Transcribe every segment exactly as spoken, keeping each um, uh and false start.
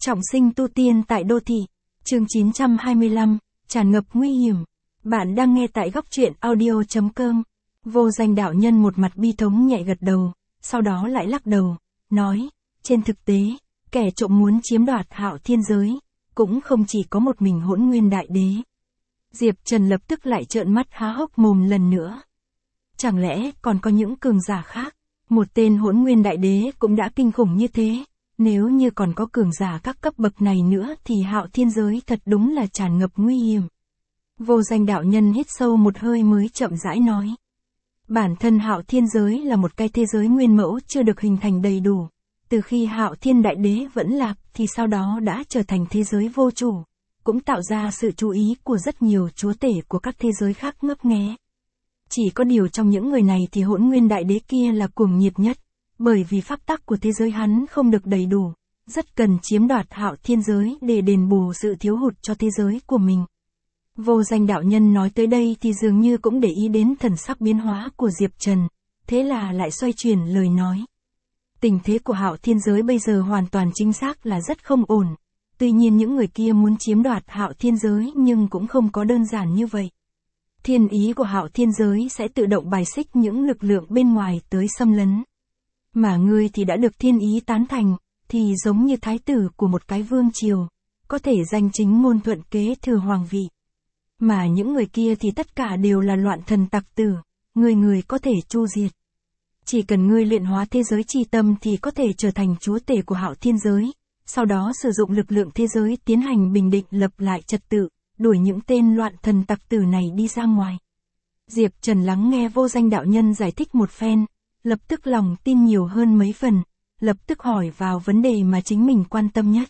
Trọng sinh tu tiên tại đô thị. Chương chín trăm hai mươi lăm, tràn ngập nguy hiểm. Bạn đang nghe tại góc truyện audio chấm com. Vô danh đạo nhân một mặt bi thống nhẹ gật đầu, sau đó lại lắc đầu, nói, trên thực tế, kẻ trộm muốn chiếm đoạt Hạo Thiên giới, cũng không chỉ có một mình Hỗn Nguyên Đại Đế. Diệp Trần lập tức lại trợn mắt há hốc mồm lần nữa. Chẳng lẽ còn có những cường giả khác? Một tên Hỗn Nguyên Đại Đế cũng đã kinh khủng như thế. Nếu như còn có cường giả các cấp bậc này nữa thì Hạo Thiên giới thật đúng là tràn ngập nguy hiểm. Vô danh đạo nhân hít sâu một hơi mới chậm rãi nói. Bản thân Hạo Thiên giới là một cái thế giới nguyên mẫu chưa được hình thành đầy đủ. Từ khi Hạo Thiên Đại Đế vẫn lạc thì sau đó đã trở thành thế giới vô chủ, cũng tạo ra sự chú ý của rất nhiều chúa tể của các thế giới khác ngấp nghé. Chỉ có điều trong những người này thì Hỗn Nguyên Đại Đế kia là cuồng nhiệt nhất, bởi vì pháp tắc của thế giới hắn không được đầy đủ, rất cần chiếm đoạt Hạo Thiên giới để đền bù sự thiếu hụt cho thế giới của mình. Vô danh đạo nhân nói tới đây thì dường như cũng để ý đến thần sắc biến hóa của Diệp Trần, thế là lại xoay chuyển lời nói. Tình thế của Hạo Thiên giới bây giờ hoàn toàn chính xác là rất không ổn, tuy nhiên những người kia muốn chiếm đoạt Hạo Thiên giới nhưng cũng không có đơn giản như vậy. Thiên ý của Hạo Thiên giới sẽ tự động bài xích những lực lượng bên ngoài tới xâm lấn. Mà ngươi thì đã được thiên ý tán thành, thì giống như thái tử của một cái vương triều, có thể danh chính ngôn thuận kế thừa hoàng vị. Mà những người kia thì tất cả đều là loạn thần tặc tử, người người có thể chu diệt. Chỉ cần ngươi luyện hóa thế giới chi tâm thì có thể trở thành chúa tể của Hạo Thiên giới, sau đó sử dụng lực lượng thế giới tiến hành bình định lập lại trật tự, đuổi những tên loạn thần tặc tử này đi ra ngoài. Diệp Trần lắng nghe vô danh đạo nhân giải thích một phen, lập tức lòng tin nhiều hơn mấy phần, lập tức hỏi vào vấn đề mà chính mình quan tâm nhất.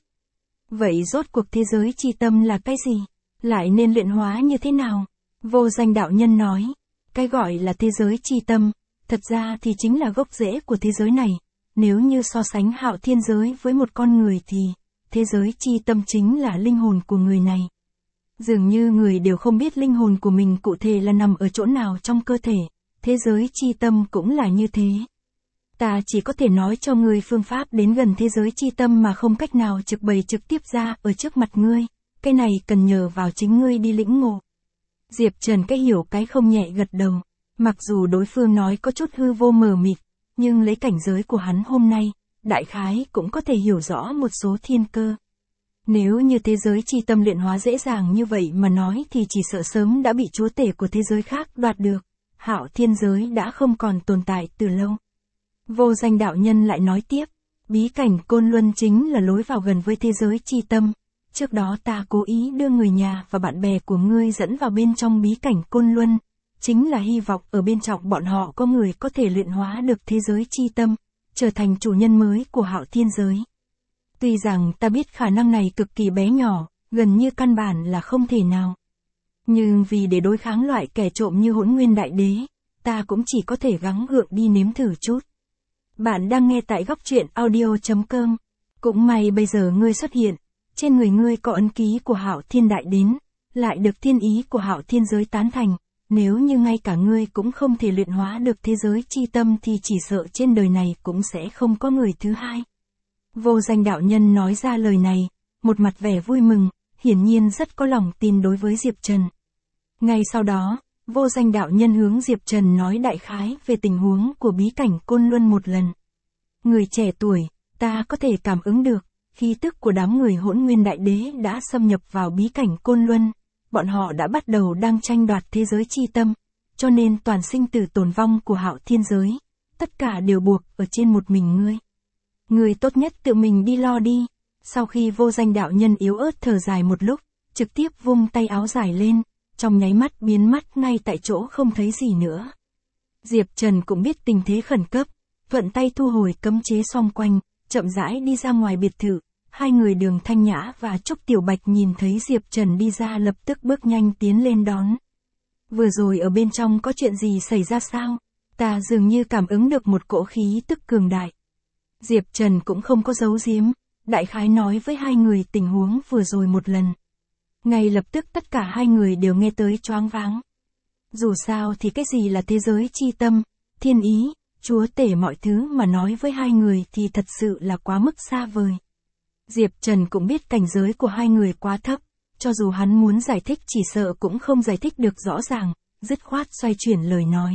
Vậy rốt cuộc thế giới chi tâm là cái gì? Lại nên luyện hóa như thế nào? Vô danh đạo nhân nói, cái gọi là thế giới chi tâm, thật ra thì chính là gốc rễ của thế giới này. Nếu như so sánh Hạo Thiên giới với một con người thì, thế giới chi tâm chính là linh hồn của người này. Dường như người đều không biết linh hồn của mình cụ thể là nằm ở chỗ nào trong cơ thể, thế giới chi tâm cũng là như thế. Ta chỉ có thể nói cho ngươi phương pháp đến gần thế giới chi tâm mà không cách nào trực bày trực tiếp ra ở trước mặt ngươi, cái này cần nhờ vào chính ngươi đi lĩnh ngộ. Diệp Trần cái hiểu cái không nhẹ gật đầu, mặc dù đối phương nói có chút hư vô mờ mịt, nhưng lấy cảnh giới của hắn hôm nay, đại khái cũng có thể hiểu rõ một số thiên cơ. Nếu như thế giới chi tâm luyện hóa dễ dàng như vậy mà nói thì chỉ sợ sớm đã bị chúa tể của thế giới khác đoạt được, Hạo Thiên giới đã không còn tồn tại từ lâu. Vô danh đạo nhân lại nói tiếp, bí cảnh Côn Luân chính là lối vào gần với thế giới chi tâm. Trước đó ta cố ý đưa người nhà và bạn bè của ngươi dẫn vào bên trong bí cảnh Côn Luân, chính là hy vọng ở bên trong bọn họ có người có thể luyện hóa được thế giới chi tâm, trở thành chủ nhân mới của Hạo Thiên giới. Tuy rằng ta biết khả năng này cực kỳ bé nhỏ, gần như căn bản là không thể nào. Nhưng vì để đối kháng loại kẻ trộm như Hỗn Nguyên Đại Đế, ta cũng chỉ có thể gắng gượng đi nếm thử chút. Bạn đang nghe tại góc truyện audio chấm com. Cũng may bây giờ ngươi xuất hiện, trên người ngươi có ấn ký của Hạo Thiên Đại đến, lại được thiên ý của Hạo Thiên giới tán thành, nếu như ngay cả ngươi cũng không thể luyện hóa được thế giới chi tâm thì chỉ sợ trên đời này cũng sẽ không có người thứ hai. Vô danh đạo nhân nói ra lời này, một mặt vẻ vui mừng, hiển nhiên rất có lòng tin đối với Diệp Trần. Ngay sau đó, vô danh đạo nhân hướng Diệp Trần nói đại khái về tình huống của bí cảnh Côn Luân một lần. Người trẻ tuổi, ta có thể cảm ứng được, khí tức của đám người Hỗn Nguyên Đại Đế đã xâm nhập vào bí cảnh Côn Luân, bọn họ đã bắt đầu đang tranh đoạt thế giới chi tâm, cho nên toàn sinh tử tồn vong của Hạo Thiên giới, tất cả đều buộc ở trên một mình ngươi. Ngươi tốt nhất tự mình đi lo đi. Sau khi vô danh đạo nhân yếu ớt thở dài một lúc, trực tiếp vung tay áo dài lên, trong nháy mắt biến mất ngay tại chỗ không thấy gì nữa. Diệp Trần cũng biết tình thế khẩn cấp, thuận tay thu hồi cấm chế xung quanh, chậm rãi đi ra ngoài biệt thự. Hai người Đường Thanh Nhã và Trúc Tiểu Bạch nhìn thấy Diệp Trần đi ra lập tức bước nhanh tiến lên đón. Vừa rồi ở bên trong có chuyện gì xảy ra sao? Ta dường như cảm ứng được một cỗ khí tức cường đại. Diệp Trần cũng không có giấu giếm, đại khái nói với hai người tình huống vừa rồi một lần. Ngay lập tức tất cả hai người đều nghe tới choáng váng. Dù sao thì cái gì là thế giới chi tâm, thiên ý, chúa tể mọi thứ mà nói với hai người thì thật sự là quá mức xa vời. Diệp Trần cũng biết cảnh giới của hai người quá thấp, cho dù hắn muốn giải thích chỉ sợ cũng không giải thích được rõ ràng, dứt khoát xoay chuyển lời nói.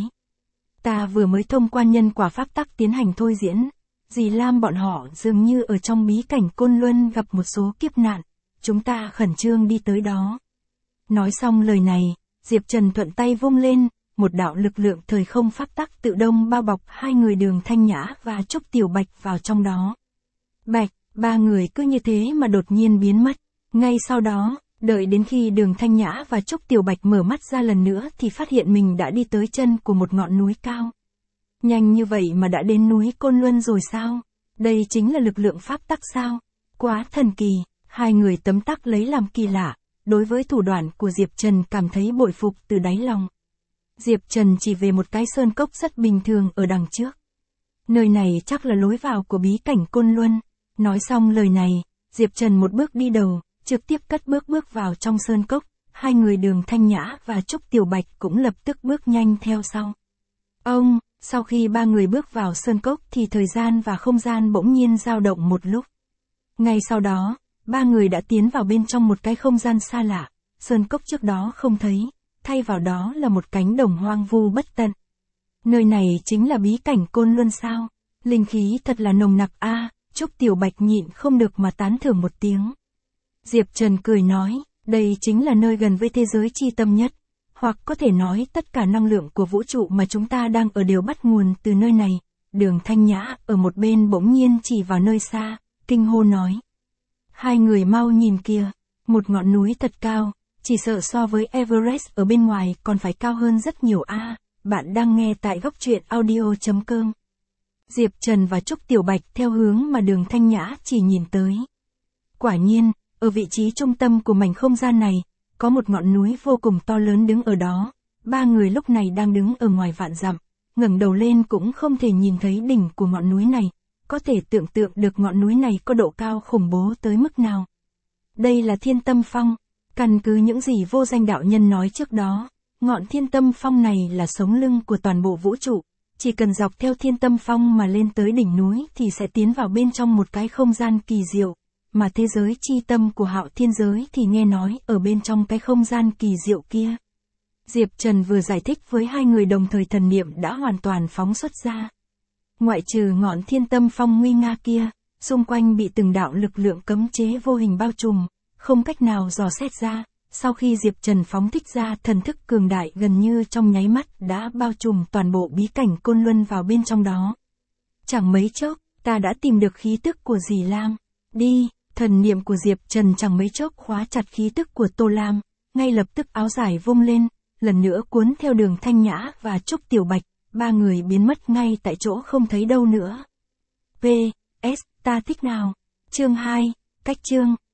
Ta vừa mới thông qua nhân quả pháp tắc tiến hành thôi diễn, dì Lam bọn họ dường như ở trong bí cảnh Côn Luân gặp một số kiếp nạn, chúng ta khẩn trương đi tới đó. Nói xong lời này, Diệp Trần thuận tay vung lên, một đạo lực lượng thời không pháp tắc tự động bao bọc hai người Đường Thanh Nhã và Trúc Tiểu Bạch vào trong đó. Bạch, ba người cứ như thế mà đột nhiên biến mất. Ngay sau đó, đợi đến khi Đường Thanh Nhã và Trúc Tiểu Bạch mở mắt ra lần nữa thì phát hiện mình đã đi tới chân của một ngọn núi cao. Nhanh như vậy mà đã đến núi Côn Luân rồi sao? Đây chính là lực lượng pháp tắc sao? Quá thần kỳ, hai người tấm tắc lấy làm kỳ lạ, đối với thủ đoạn của Diệp Trần cảm thấy bội phục từ đáy lòng. Diệp Trần chỉ về một cái sơn cốc rất bình thường ở đằng trước. Nơi này chắc là lối vào của bí cảnh Côn Luân. Nói xong lời này, Diệp Trần một bước đi đầu, trực tiếp cất bước bước vào trong sơn cốc, hai người Đường Thanh Nhã và Trúc Tiểu Bạch cũng lập tức bước nhanh theo sau. Ông, sau khi ba người bước vào sơn cốc thì thời gian và không gian bỗng nhiên dao động một lúc. Ngay sau đó, ba người đã tiến vào bên trong một cái không gian xa lạ, sơn cốc trước đó không thấy, thay vào đó là một cánh đồng hoang vu bất tận. Nơi này chính là bí cảnh Côn Luân sao? Linh khí thật là nồng nặc a. À, Trúc Tiểu Bạch nhịn không được mà tán thưởng một tiếng. Diệp Trần cười nói, đây chính là nơi gần với thế giới chi tâm nhất, hoặc có thể nói tất cả năng lượng của vũ trụ mà chúng ta đang ở đều bắt nguồn từ nơi này. Đường Thanh Nhã ở một bên bỗng nhiên chỉ vào nơi xa, kinh hô nói. Hai người mau nhìn kìa, một ngọn núi thật cao, chỉ sợ so với Everest ở bên ngoài còn phải cao hơn rất nhiều a. À, bạn đang nghe tại góc truyện audio chấm com. Diệp Trần và Trúc Tiểu Bạch theo hướng mà Đường Thanh Nhã chỉ nhìn tới. Quả nhiên, ở vị trí trung tâm của mảnh không gian này, có một ngọn núi vô cùng to lớn đứng ở đó. Ba người lúc này đang đứng ở ngoài vạn dặm, ngẩng đầu lên cũng không thể nhìn thấy đỉnh của ngọn núi này, có thể tưởng tượng được ngọn núi này có độ cao khủng bố tới mức nào. Đây là Thiên Tâm Phong, căn cứ những gì Vô Danh đạo nhân nói trước đó, ngọn Thiên Tâm Phong này là sống lưng của toàn bộ vũ trụ. Chỉ cần dọc theo Thiên Tâm Phong mà lên tới đỉnh núi thì sẽ tiến vào bên trong một cái không gian kỳ diệu, mà thế giới chi tâm của Hạo Thiên giới thì nghe nói ở bên trong cái không gian kỳ diệu kia. Diệp Trần vừa giải thích với hai người đồng thời thần niệm đã hoàn toàn phóng xuất ra. Ngoại trừ ngọn Thiên Tâm Phong nguy nga kia, xung quanh bị từng đạo lực lượng cấm chế vô hình bao trùm, không cách nào dò xét ra. Sau khi Diệp Trần phóng thích ra thần thức cường đại gần như trong nháy mắt đã bao trùm toàn bộ bí cảnh Côn Luân vào bên trong đó. Chẳng mấy chốc, ta đã tìm được khí tức của dì Lam. Đi, thần niệm của Diệp Trần chẳng mấy chốc khóa chặt khí tức của Tô Lam, ngay lập tức áo giải vung lên, lần nữa cuốn theo Đường Thanh Nhã và Trúc Tiểu Bạch, ba người biến mất ngay tại chỗ không thấy đâu nữa. pê ét, ta thích nào? Chương hai, cách chương.